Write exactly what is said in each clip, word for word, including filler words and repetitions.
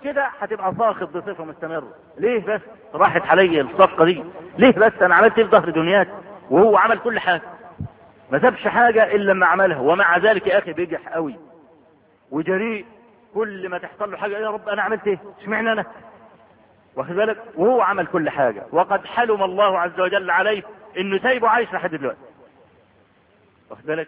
كده هتبقى ساخط بصفه مستمره. ليه بس راحت علي الصفقه دي؟ ليه بس انا عملت ايه في ظهر دنياك؟ وهو عمل كل حاجه، ما سابش حاجه الا لما عملها، ومع ذلك يا اخي بيجح قوي وجريء. كل ما تحصل له حاجه يا رب انا عملت ايه؟ اشمعنى انا؟ واخد بالك؟ وهو عمل كل حاجه، وقد حلم الله عز وجل عليه انه سايبه عايش لحد دلوقتي. واخد بالك؟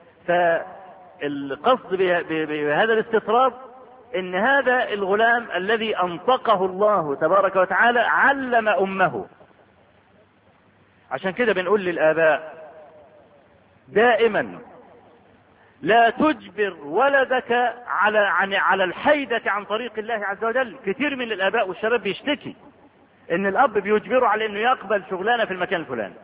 فالقصد بهذا الاستطراد ان هذا الغلام الذي انطقه الله تبارك وتعالى علم امه. عشان كده بنقول للآباء دائما لا تجبر ولدك على عن على الحيدة عن طريق الله عز وجل. كثير من الآباء والشباب بيشتكي ان الاب بيجبره على انه يقبل شغلانة في المكان الفلاني،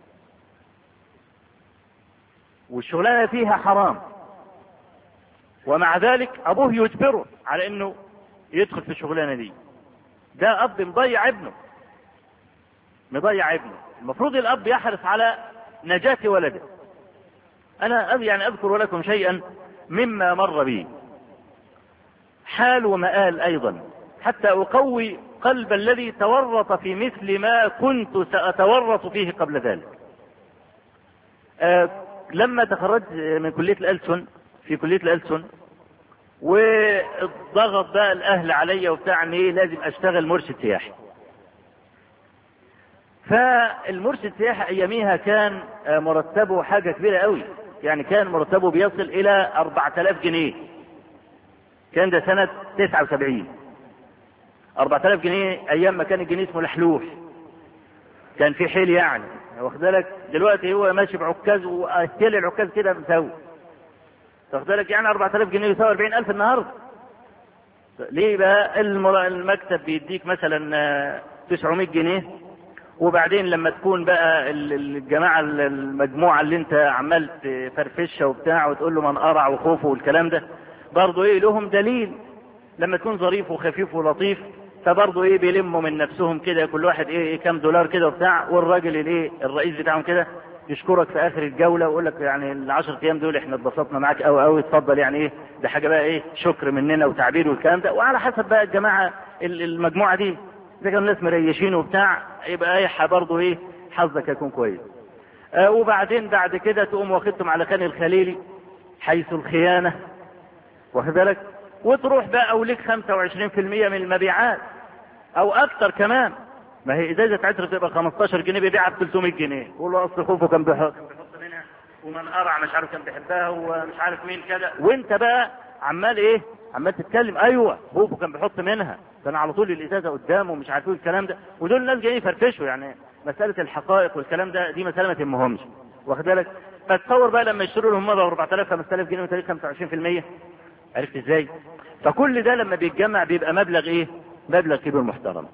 والشغلانة فيها حرام، ومع ذلك ابوه يجبره على انه يدخل في الشغلانة دي. ده اب مضيع ابنه، مضيع ابنه. المفروض الاب يحرص على نجاة ولده. انا يعني اذكر لكم شيئا مما مر بي، حال ومآل ايضا، حتى اقوي قلب الذي تورط في مثل ما كنت سأتورط فيه قبل ذلك. آه لما تخرجت من كلية الألسن، في كلية الألسن، والضغط بقى الاهل عليا وبتاع ان ايه لازم اشتغل مرشد سياحي. فالمرشد سياحي اياميها كان مرتبه حاجة كبيرة قوي، يعني كان مرتبه بيصل الى اربعة الاف جنيه. كان ده سنة تسعة وسبعين. اربعة الاف جنيه ايام ما كان الجنيه اسمه لحلوح، كان في حيل يعني. واخد بالك؟ دلوقتي هو ماشي بعكاز واستيل العكاز كده مساوي. واخد بالك؟ يعني اربعة الاف جنيه يساوي اربعين الف النهارده. ليه بقى؟ المكتب بيديك مثلا تسعمائة جنيه، وبعدين لما تكون بقى الجماعة المجموعة اللي انت عمال تفرفشها وبتاع وتقول له من قرع وخوفه والكلام ده، برضه ايه لهم دليل. لما تكون ظريف وخفيف ولطيف فبرضه ايه بيلموا من نفسهم كده كل واحد ايه, إيه كام دولار كده وبتاع، والراجل الايه الرئيس بتاعهم كده يشكرك في اخر الجولة ويقول لك يعني العشر ايام دول احنا اتبسطنا معاك قوي قوي، اتفضل يعني ايه ده حاجة بقى ايه شكر مننا وتعبير والكلام ده. وعلى حسب بقى الجماعة المجموعة دي اذا كانوا ناس مريشين وبتاع يبقى ايه برضه ايه حظك يكون كويس. آه وبعدين بعد كده تقوم واخدتم على خان الخليلي حيث الخيانة، واخد بالك؟ وتروح بقى وليك خمسة وعشرين بالمئة من المبيعات او اكتر كمان. ما هي ازازة عطر تبقى خمستاشر جنيه بيبيعها ب ثلاثمائة جنيه، يقول له اصل خوفه كان بيحط منها ومن قرع مش عارف كان بيحبها ومش عارف مين كده، وانت بقى عمال ايه عمال تتكلم ايوه خوفه كان بيحط منها، كان على طول الازازه قدامه ومش عارف ايه الكلام ده. ودول الناس جايين يفرفشوا، يعني مساله الحقائق والكلام ده دي مساله ما تهمهمش، واخد بالك؟ فتصور بقى لما يشتروا لهم مره اربعة الاف خمسة الاف جنيه وتاريخ خمسة وعشرين بالمئة، عرفت ازاي؟ فكل ده لما بيتجمع بيبقى مبلغ ايه؟ مبلغ كبير محترم.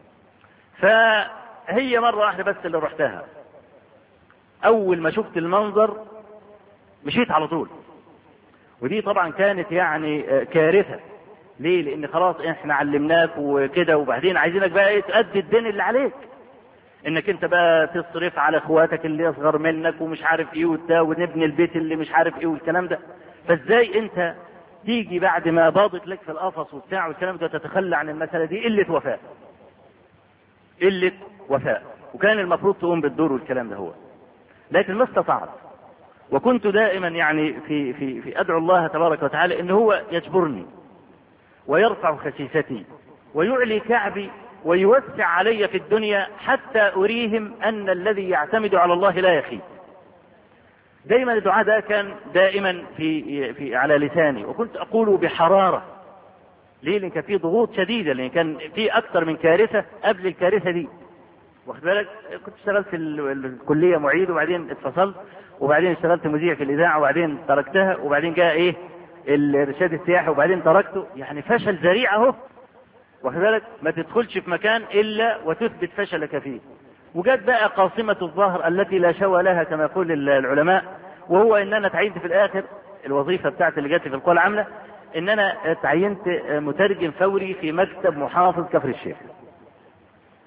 فهي مره واحده بس اللي رحتها، اول ما شفت المنظر مشيت على طول. ودي طبعا كانت يعني كارثه. ليه؟ لان خلاص احنا علمناك وكده، وبعدين عايزينك بقى ايه تأدي الدين اللي عليك، انك انت بقى تصرف على اخواتك اللي اصغر منك ومش عارف ايه وده، ونبني البيت اللي مش عارف ايه والكلام ده. فازاي انت تيجي بعد ما باضت لك في القفص وبتاع والكلام ده تتخلى عن المسألة دي؟ قلة وفاء، قلة وفاء. وكان المفروض تقوم بالدور والكلام ده هو، لكن ما استطعت. وكنت دائما يعني في في في ادعو الله تبارك وتعالى ان هو يجبرني ويرفع خسيستي ويعلي كعبي ويوسع علي في الدنيا حتى اريهم ان الذي يعتمد على الله لا يخيب. دائما الدعاء ده كان دائما في في على لساني، وكنت اقوله بحرارة. ليه؟ لان كان في ضغوط شديدة، لان كان في اكثر من كارثة قبل الكارثة دي، واخد بالك؟ كنت اشتغلت في الكلية معيد وبعدين اتفصلت، وبعدين اشتغلت مذيع في الاذاعة وبعدين تركتها، وبعدين جاء ايه الارشاد السياحي وبعدين تركته. يعني فشل ذريع اهو، واخد بالك؟ ما تدخلش في مكان الا وتثبت فشلك فيه. وجت بقى قاصمة الظهر التي لا شوى لها كما يقول العلماء، وهو ان انا تعينت في الاخر الوظيفة بتاعتي اللي جات في القوى العاملة ان انا تعينت مترجم فوري في مكتب محافظ كفر الشيخ.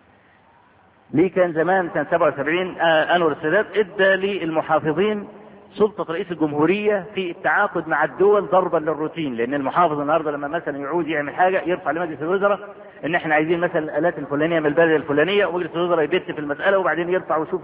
ليه؟ كان زمان كان سبعة وسبعين انور السادات ادى للمحافظين سلطة رئيس الجمهورية في التعاقد مع الدول ضربا للروتين، لأن المحافظ النهارده لما مثلا يعود يعمل حاجة يرفع لمجلس الوزراء إن إحنا عايزين مثلا الآلات الفلانية من البلد الفلانية، ومجلس الوزراء يبت في المسألة وبعدين يرفع ويشوف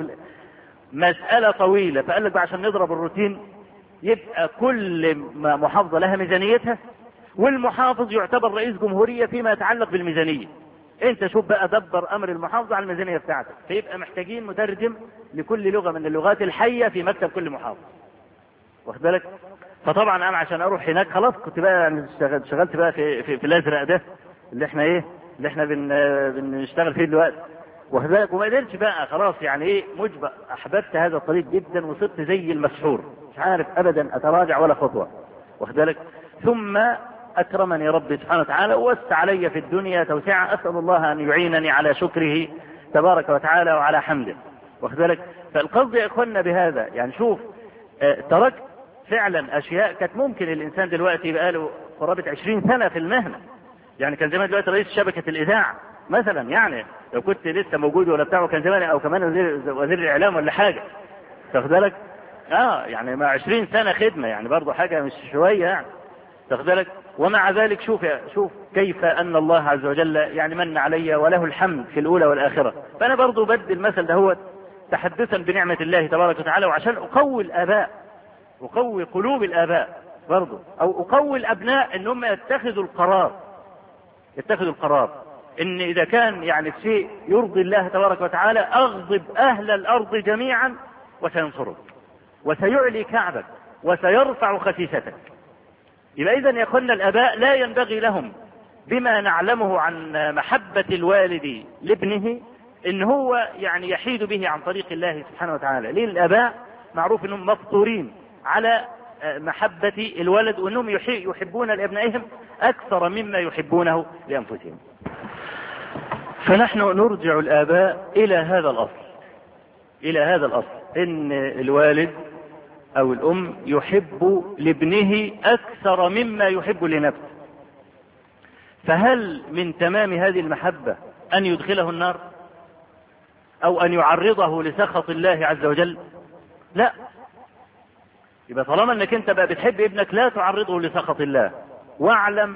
مسألة طويلة. فقال لك بقى عشان نضرب الروتين يبقى كل محافظة لها ميزانيتها، والمحافظ يعتبر رئيس جمهورية فيما يتعلق بالميزانية. انت شوف بقى دبر امر المحافظة على الميزانية بتاعتك، فيبقى محتاجين مترجم لكل لغة من اللغات الحية في مكتب كل محافظ، واخد بالك؟ فطبعا انا عشان اروح هناك خلاص كنت بقى يعني اشتغلت بقى في, في, في الازرق ده اللي احنا ايه اللي احنا بن بنشتغل فيه دلوقتي، واخد بالك؟ وما قدرتش بقى خلاص يعني ايه مجبر، احببت هذا الطريق جدا وصرت زي المسحور مش عارف ابدا اتراجع ولا خطوة، واخد بالك؟ ثم أكرمني ربي سبحانه وتعالى ووسع علي في الدنيا توسعة، أسأل الله أن يعينني على شكره تبارك وتعالى وعلى حمده، واخد بالك؟ فالقصد يا إخواننا بهذا يعني شوف اه تركت فعلا أشياء كانت ممكن الإنسان دلوقتي يبقى له قرابة عشرين سنة في المهنة، يعني كان زمان دلوقتي رئيس شبكة الإذاعة مثلا، يعني لو كنت لسه موجود ولا بتاعه كان زمان أو كمان وزير, وزير الإعلام ولا حاجة، واخد بالك؟ اه يعني مع عشرين سنة خدمة يعني برضه حاجة مش شوية يعني، واخد بالك؟ ومع ذلك شوف شوف كيف أن الله عز وجل يعني من علي وله الحمد في الأولى والآخرة. فأنا برضو بدي المثل ده هو تحدثا بنعمة الله تبارك وتعالى، وعشان أقوي الآباء أقوي قلوب الآباء برضو، أو أقوي الأبناء إن هم يتخذوا القرار يتخذوا القرار إن إذا كان يعني شيء يرضي الله تبارك وتعالى أغضب أهل الأرض جميعا وسينصرك وسيعلي كعبك وسيرفع خسيستك. يبقى إذن يا أخوانا الآباء لا ينبغي لهم بما نعلمه عن محبة الوالد لابنه إن هو يعني يحيد به عن طريق الله سبحانه وتعالى. ليه الآباء معروف أنهم مفطورين على محبة الولد، وأنهم يحبون لأبنائهم أكثر مما يحبونه لأنفسهم. فنحن نرجع الآباء إلى هذا الأصل إلى هذا الأصل إن الوالد أو الأم يحب لابنه أكثر مما يحب لنفسه. فهل من تمام هذه المحبة أن يدخله النار أو أن يعرضه لسخط الله عز وجل؟ لا. يبقى طالما أنك أنت بقى بتحب ابنك لا تعرضه لسخط الله، واعلم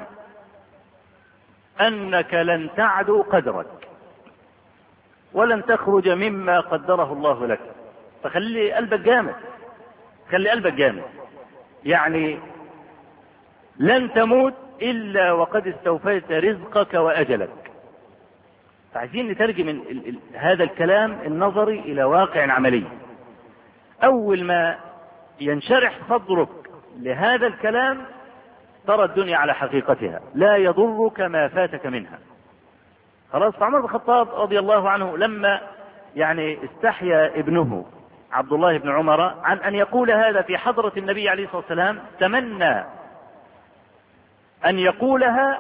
أنك لن تعدو قدرك ولن تخرج مما قدره الله لك. فخلي قلبك جامد خلي قلبك جامد يعني لن تموت إلا وقد استوفيت رزقك وأجلك. فعايزين نترجم ال ال ال هذا الكلام النظري إلى واقع عملي. أول ما ينشرح صدرك لهذا الكلام ترى الدنيا على حقيقتها، لا يضرك ما فاتك منها. خلاص. فعمر بن الخطاب رضي الله عنه لما يعني استحيا ابنه عبد الله بن عمر عن أن يقول هذا في حضرة النبي عليه الصلاة والسلام، تمنى أن يقولها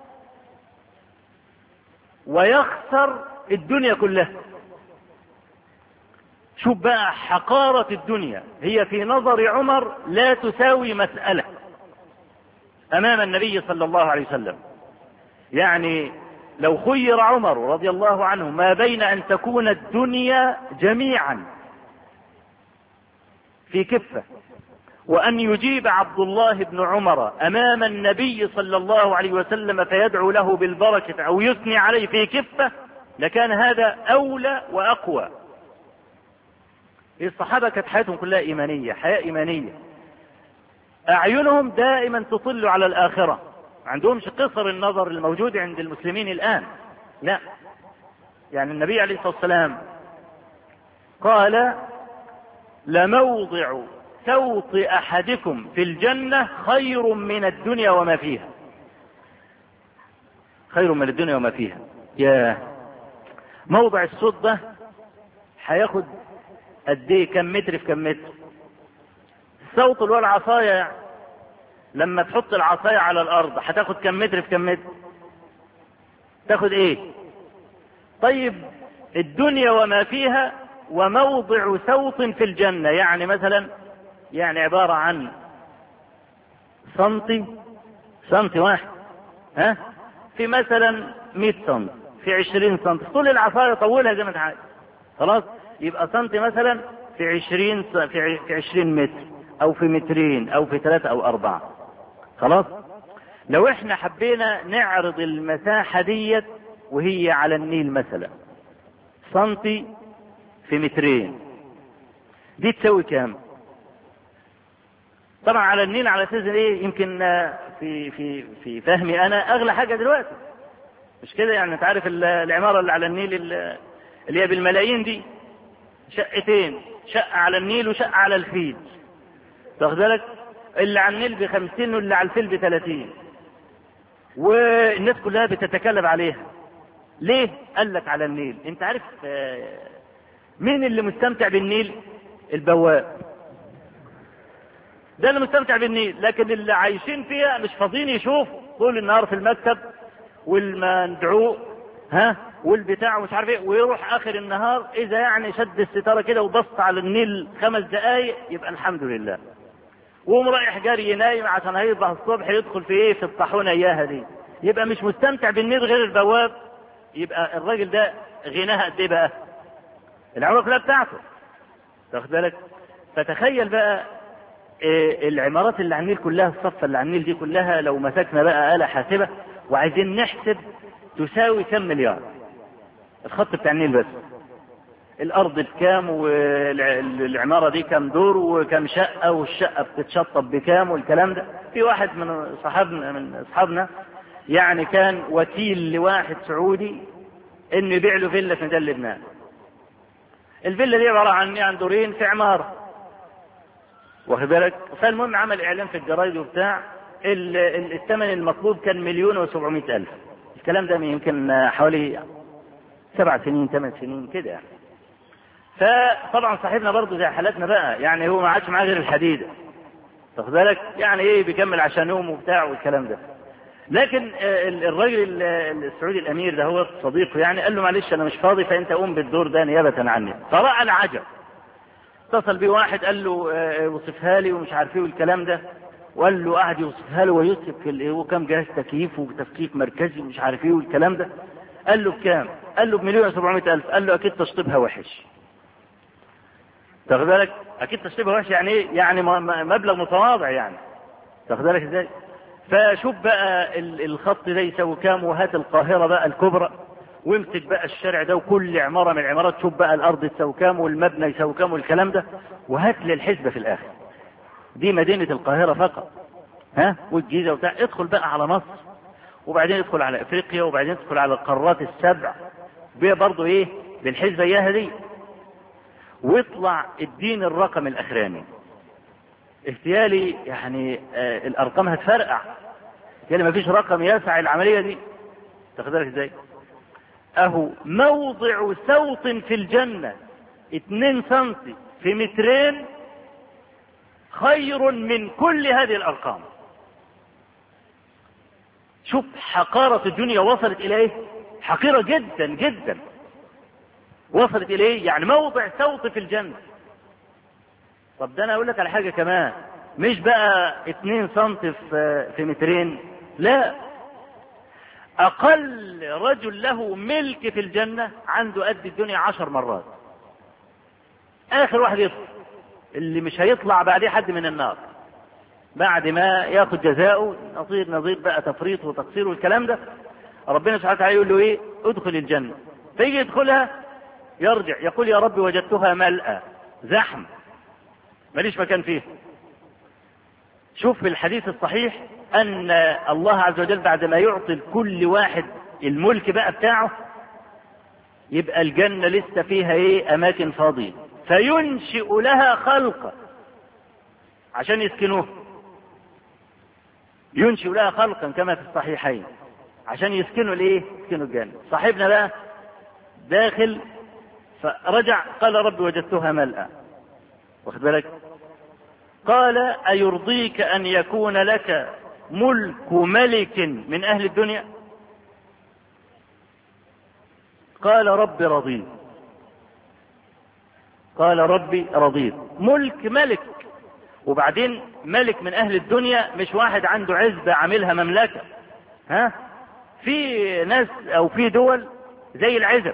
ويخسر الدنيا كلها. شوف بقى حقارة الدنيا، هي في نظر عمر لا تساوي مسألة أمام النبي صلى الله عليه وسلم. يعني لو خير عمر رضي الله عنه ما بين أن تكون الدنيا جميعا في كفة وأن يجيب عبد الله بن عمر أمام النبي صلى الله عليه وسلم فيدعو له بالبركة أو يثني عليه في كفة، لكان هذا أولى وأقوى. الصحابة كانت حياتهم كلها إيمانية، حياة إيمانية، أعينهم دائما تطل على الآخرة، ما عندهمش قصر النظر الموجود عند المسلمين الآن. لا، يعني النبي عليه الصلاة والسلام قال لموضع سوط أحدكم في الجنة خير من الدنيا وما فيها. خير من الدنيا وما فيها. يا موضع الصوت ده هياخد قد ايه؟ كم متر في كم متر؟ الصوت اللي هو العصاية يعني. لما تحط العصاية على الأرض هتاخد كم متر في كم متر؟ تاخد ايه؟ طيب الدنيا وما فيها وموضع سوط في الجنة، يعني مثلا يعني عبارة عن سنتي سنتي واحد ها في مثلا مئة سنت في عشرين سنت، طول العصاية طولها زي ما انت عايز. خلاص، يبقى سنتي مثلا في عشرين في عشرين متر، او في مترين او في ثلاثة او اربعة. خلاص. لو احنا حبينا نعرض المساحة ديت وهي على النيل مثلا سنتي في مترين، دي تسوي كام؟ طبعا على النيل على اساس ايه؟ يمكن في في في فهمي انا اغلى حاجة دلوقتي، مش كده؟ يعني انت عارف العمارة اللي على النيل اللي هي بالملايين دي شقتين، شقة على النيل وشقة على الفيل، واخد بالك؟ اللي على النيل بخمسين واللي على الفيل بثلاثين، والناس كلها بتتكلم عليها. ليه؟ قال لك على النيل. انت عارف مين اللي مستمتع بالنيل؟ البواب، ده اللي مستمتع بالنيل، لكن اللي عايشين فيها مش فاضيين يشوفوا، طول النهار في المكتب والمندعوق ها والبتاع ومش عارف ايه، ويروح اخر النهار اذا يعني شد الستاره كده وبص على النيل خمس دقايق يبقى الحمد لله، وقوم رايح جاري نايم عشان هيصبح الصبح يدخل في ايه؟ في الطاحونه اياها دي، يبقى مش مستمتع بالنيل غير البواب. يبقى الراجل ده غناها قد ايه بقى؟ العماره كلها بتاعته، واخد بالك؟ فتخيل بقى إيه العمارات اللي على النيل كلها، الصفه اللي على النيل دي كلها، لو مسكنا بقى آلة حاسبة وعايزين نحسب تساوي كم مليار الخط بتاع النيل بس، الارض بكام والعمارة دي كم دور وكم شقة والشقة بتتشطب بكام والكلام ده. في واحد من صحابنا من اصحابنا يعني كان وكيل لواحد سعودي انه يبيع له فيلا في ميدان لبنان. الفيلا دي عبارة عن عن دورين في عمارة، واخد بالك؟ فالمهم عمل اعلان في الجرايد وبتاع، الثمن المطلوب كان مليون وسبعمائة الف. الكلام ده يمكن حوالي سبع سنين ثمان سنين كده يعني. فطبعا صاحبنا برضه زي حالتنا بقى، يعني هو ما عادش معاه غير الحديده، واخد بالك؟ يعني ايه بيكمل عشان يوم وبتاع والكلام ده. لكن الراجل السعودي الامير ده هو صديقه، يعني قال له معلش انا مش فاضي فانت قوم بالدور ده نيابه عني. فراى العجب، اتصل بيه واحد قال له وصفها لي ومش عارف ايه والكلام ده، وقال له قعد يوصفها له ويوصف وكم جهاز تكييف وتفكيك مركزي ومش عارف ايه والكلام ده. قال له بكام؟ قال له بمليون وسبعمائة الف. قال له اكيد تشطيبها وحش، تاخد بالك؟ اكيد تشطيبها وحش يعني ايه؟ يعني مبلغ متواضع يعني، تاخد بالك ازاي؟ فشوف بقى الخط ده يساوي كام، وهات القاهرة بقى الكبرى وامسك بقى الشارع ده وكل عمارة من العمارات، شوف بقى الارض تساوي كام والمبنى يساوي كام والكلام ده، وهات لي الحسبة في الاخر. دي مدينة القاهرة فقط، ها، والجيزة وبتاع. ادخل بقى على مصر، وبعدين ادخل على افريقيا، وبعدين ادخل على القارات السبع برضه ايه بالحسبة اياها دي، واطلع الدين الرقم الاخراني. احتيالي يعني آه الارقام هتفرقع، يعني ما فيش رقم يسع العملية دي، تاخد بالك ازاي؟ اهو موضع صوت في الجنة اتنين سنتي في مترين خير من كل هذه الارقام. شوف حقارة الدنيا وصلت الى ايه؟ حقيرة جدا جدا وصلت الى ايه؟ يعني موضع صوت في الجنة. طب ده انا اقول لك على حاجة كمان، مش بقى اتنين سنتي في, في مترين، لا، اقل رجل له ملك في الجنة عنده قد الدنيا عشر مرات. اخر واحد يطلع، اللي مش هيطلع بعديه حد من النار بعد ما ياخد جزاؤه، نصير نظير بقى تفريط وتقصير والكلام ده. ربنا سبحانه وتعالى يقول له ايه؟ ادخل الجنة. فيجي يدخلها يرجع يقول يا رب وجدتها ملأى زحم ماليش مكان فيه. شوف في الحديث الصحيح ان الله عز وجل بعد ما يعطي كل واحد الملك بقى بتاعه، يبقى الجنة لسه فيها ايه؟ اماكن فاضية، فينشئ لها خلقا عشان يسكنوه. ينشئ لها خلقا كما في الصحيحين عشان يسكنوا الايه؟ يسكنوا الجنة. صاحبنا بقى داخل فرجع قال رب وجدتها ملأى، واخد بالك؟ قال أيرضيك أن يكون لك ملك ملك من أهل الدنيا؟ قال رب رضيت. قال ربي رضيت. ملك ملك، وبعدين ملك من أهل الدنيا مش واحد عنده عزبة عاملها مملكة، ها؟ في ناس أو في دول زي العزب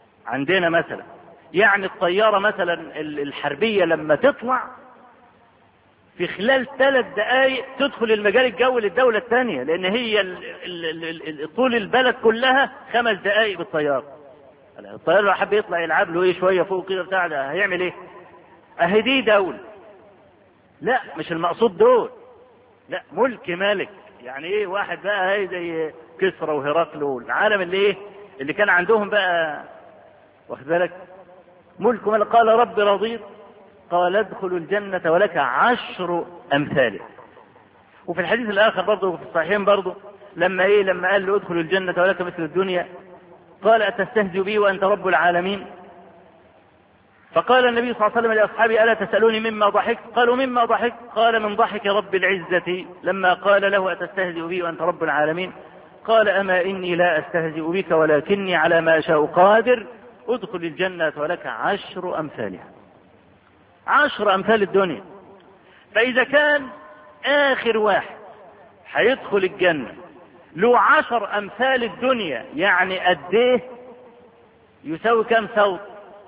عندنا مثلا، يعني الطيارة مثلا الحربية لما تطلع في خلال ثلاث دقائق تدخل المجال الجوي للدولة الثانية، لأن هي ال ال ال ال طول البلد كلها خمس دقائق بالطيارة. الطيار لو حب يطلع يلعب له ايه شوية فوق كده بتاع ده هيعمل ايه؟ اهي دي دولة. لا مش المقصود دول، لا ملك ملك. يعني ايه واحد بقى هاي زي كسرى وهرقل والعالم اللي ايه اللي كان عندهم بقى، واخد بالك؟ ملك ملك. قال رب رضيت، قال ادخل الجنة ولك عشر امثاله. وفي الحديث الاخر برضه في الصحيحين برضه لما ايه لما قال له ادخل الجنة ولك مثل الدنيا، قال أتستهزئ بي وأنت رب العالمين؟ فقال النبي صلى الله عليه وسلم لأصحابه ألا تسألوني مما ضحكت؟ قالوا مما ضحكت؟ قال من ضحك رب العزة لما قال له أتستهزئ بي وأنت رب العالمين؟ قال أما إني لا أستهزئ بك ولكني على ما أشاء قادر، ادخل الجنة ولك عشر أمثالها. عشر أمثال الدنيا. فإذا كان آخر واحد هيدخل الجنة له عشر أمثال الدنيا، يعني قد ايه يساوي كام صوت؟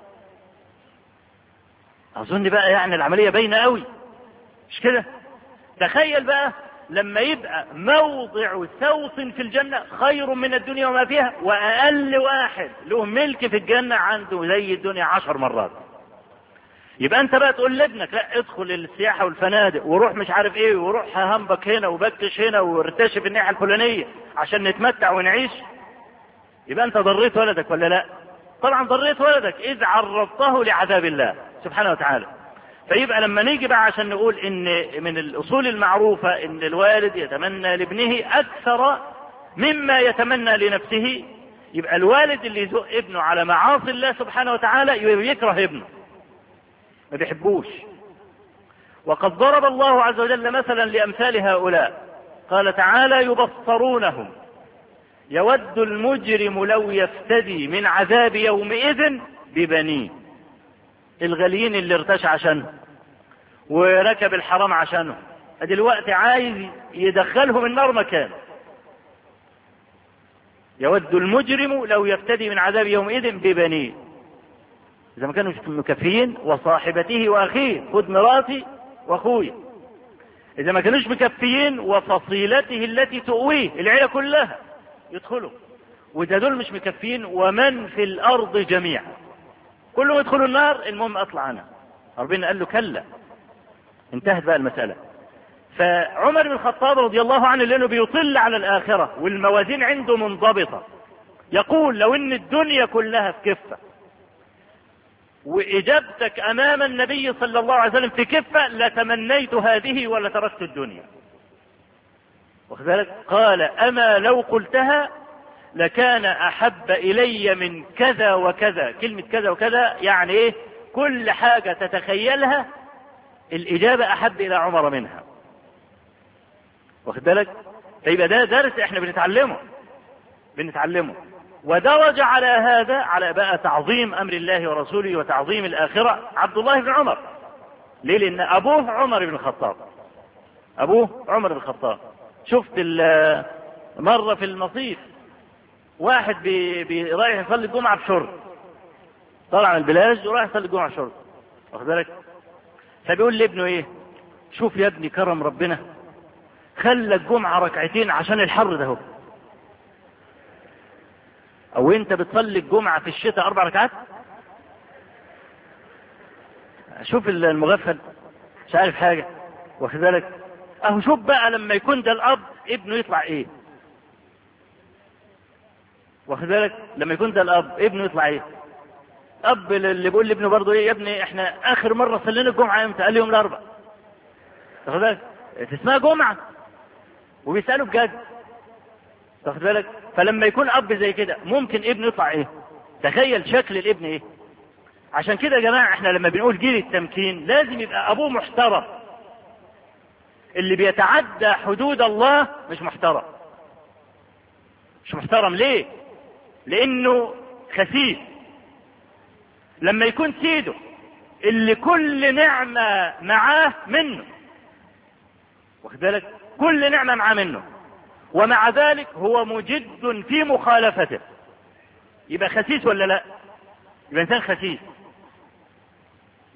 أظن بقى يعني العملية باينة قوي، مش كده؟ تخيل بقى لما يبقى موضع صوت في الجنة خير من الدنيا وما فيها، وأقل واحد له ملك في الجنة عنده زي الدنيا عشر مرات. يبقى انت بقى تقول لابنك لا ادخل السياحة والفنادق وروح مش عارف ايه وروح هامبك هنا وبكش هنا وارتشف الناحية الفلانية عشان نتمتع ونعيش، يبقى انت ضريت ولدك ولا لا؟ طبعا ضريت ولدك اذ عرضته لعذاب الله سبحانه وتعالى. فيبقى لما نيجي بقى عشان نقول ان من الاصول المعروفة ان الوالد يتمنى لابنه اكثر مما يتمنى لنفسه، يبقى الوالد اللي يزق ابنه على معاصي الله سبحانه وتعالى يكره ابنه، ما بيحبوش. وقد ضرب الله عز وجل مثلا لأمثال هؤلاء، قال تعالى يبصرونهم يود المجرم لو يفتدي من عذاب يومئذ ببنيه. الغاليين اللي ارتشى عشانه وركب الحرام عشانه دلوقتي عايز يدخلهم النار مكان. يود المجرم لو يفتدي من عذاب يومئذ ببنيه، إذا ما كانوا مكفيين وصاحبته وأخيه، خذ مراتي وأخوي. إذا ما كانوش مكفيين وفصيلته التي تؤويه، العيلة كلها يدخلوا. وإذا دول مش مكفيين ومن في الأرض جميعا كلهم يدخلوا النار، المهم أطلع عنها. ربنا قال له كلا، انتهت بقى المسألة. فعمر بن الخطاب رضي الله عنه لأنه بيطل على الآخرة والموازين عنده منضبطة، يقول لو إن الدنيا كلها في كفة وإجابتك أمام النبي صلى الله عليه وسلم في كفة لتمنيت هذه ولا تركت الدنيا. وكذلك قال أما لو قلتها لكان أحب إلي من كذا وكذا. كلمة كذا وكذا يعني إيه؟ كل حاجة تتخيلها الإجابة أحب إلى عمر منها. واخد بالك؟ فيبقى ده درس احنا بنتعلمه بنتعلمه ودرج على هذا على بقى تعظيم أمر الله ورسوله وتعظيم الآخرة عبد الله بن عمر. ليه؟ لأن أبوه عمر بن الخطاب أبوه عمر بن الخطاب. شفت مرة في المصيف واحد بي بي رايح يصلي الجمعة بشرط، طلع من البلاج ورايح يصلي الجمعة بشرط، واخد بالك؟ فبيقول لابنه ايه؟ شوف يا ابني كرم ربنا، خلى الجمعة ركعتين عشان الحر ده هو. او انت بتصلي الجمعة في الشتاء اربع ركعات؟ شوف المغفل مش عارف حاجة، واخد بالك؟ اهو شوف بقى لما يكون ده الاب ابنه يطلع ايه، واخد بالك؟ لما يكون ده الاب ابنه يطلع ايه؟ اب اللي بيقول لابنه برضه ايه؟ يا ابني احنا اخر مرة صلينا الجمعة امتى؟ قال لي يوم الاربع. واخد بالك؟ اسمها جمعة وبيسأله بجد، واخد بالك؟ فلما يكون اب زي كده ممكن ابنه يطلع ايه؟ تخيل شكل الابن ايه. عشان كده يا جماعة احنا لما بنقول جيل التمكين لازم يبقى ابوه محترم. اللي بيتعدى حدود الله مش محترم. مش محترم ليه؟ لانه خسيس. لما يكون سيده اللي كل نعمة معاه منه، واخد بالك؟ كل نعمة معاه منه ومع ذلك هو مجد في مخالفته، يبقى خسيس ولا لا؟ يبقى انسان خسيس.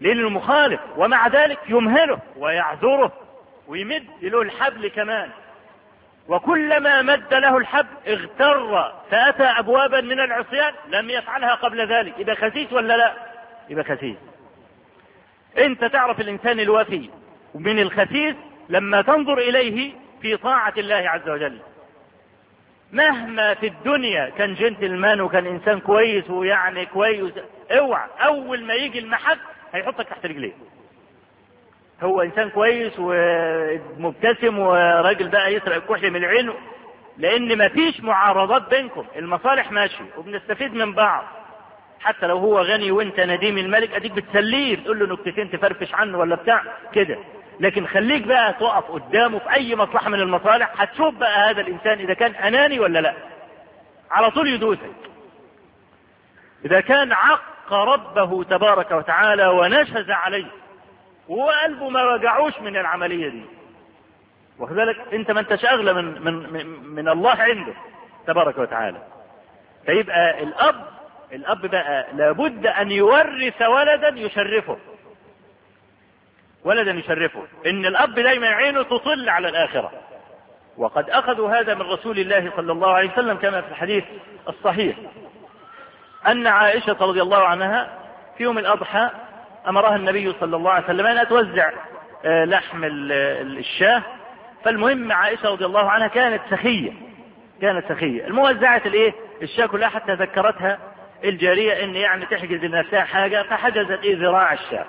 لأنه مخالف، ومع ذلك يمهله ويعذره ويمد له الحبل كمان، وكلما مد له الحبل اغتر فأتى أبوابا من العصيان لم يفعلها قبل ذلك. يبقى خسيس ولا لا؟ يبقى خسيس. انت تعرف الإنسان الوفي من الخسيس لما تنظر إليه في طاعة الله عز وجل. مهما في الدنيا كان جنتلمان وكان إنسان كويس ويعني كويس، اوعى أول ما يجي المحك هيحطك تحت رجليه. هو إنسان كويس ومبتسم وراجل بقى يسرق الكحل من عينه، لأن ما فيش معارضات بينكم، المصالح ماشي وبنستفيد من بعض. حتى لو هو غني وانت نديم الملك اديك بتسليه، تقول له نكتتين تفرفش عنه ولا بتاع كده، لكن خليك بقى تقف قدامه في اي مصلحة من المصالح، هتشوف بقى هذا الانسان اذا كان اناني ولا لا، على طول يدوسك. اذا كان عق ربه تبارك وتعالى ونشز عليه وهو قلبه ما وجعوش من العملية دي، وكذلك انت ما انتش اغلى من, من, من الله عنده تبارك وتعالى. فيبقى الاب الاب بقى لابد ان يورث ولدا يشرفه، ولدا يشرفه، ان الاب دايما عينه تطل على الاخرة. وقد اخذوا هذا من رسول الله صلى الله عليه وسلم كما في الحديث الصحيح ان عائشة رضي الله عنها في يوم الاضحى امرها النبي صلى الله عليه وسلم ان توزع لحم الشاه. فالمهم عائشة رضي الله عنها كانت سخية، كانت سخية الموزعة الايه الشاه كلها، حتى ذكرتها الجارية ان يعني تحجز لنفسها حاجة، فحجزت ايه ذراع الشاه.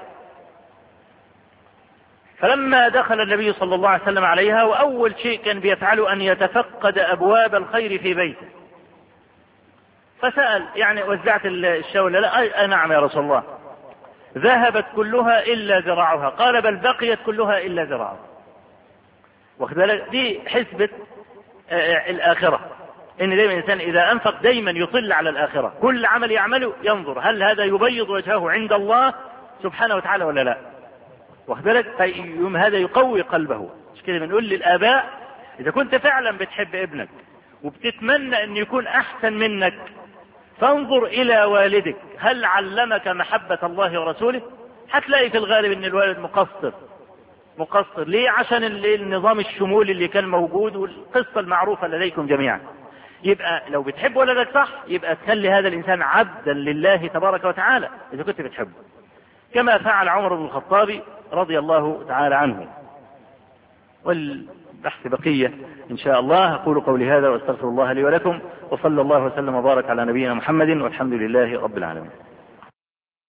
فلما دخل النبي صلى الله عليه وسلم عليها، واول شيء كان بيفعله ان يتفقد ابواب الخير في بيته، فسأل يعني وزعت الشاه ولا لا؟ أي نعم يا رسول الله. ذهبت كلها الا ذراعها، قال بل بقيت كلها الا ذراعها. وكذلك دي حسبة الآخرة، إن دائما الإنسان إذا أنفق دائما يطل على الآخرة، كل عمل يعمله ينظر هل هذا يبيض وجهه عند الله سبحانه وتعالى ولا لا. وكذلك يوم هذا يقوي قلبه. مش كده بنقول للآباء إذا كنت فعلا بتحب ابنك وبتتمنى أن يكون أحسن منك، فانظر إلى والدك هل علمك محبة الله ورسوله. هتلاقي في الغالب أن الوالد مقصر مقصر ليه؟ عشان النظام الشمولي اللي كان موجود والقصة المعروفة لديكم جميعا. يبقى لو بتحب ولدك صح، يبقى تخلي هذا الإنسان عبدا لله تبارك وتعالى إذا كنت بتحبه، كما فعل عمر بن الخطاب رضي الله تعالى عنه. والبحث بقية إن شاء الله. أقول قولي هذا وأستغفر الله لي ولكم، وصلى الله وسلم وبارك على نبينا محمد، والحمد لله رب العالمين.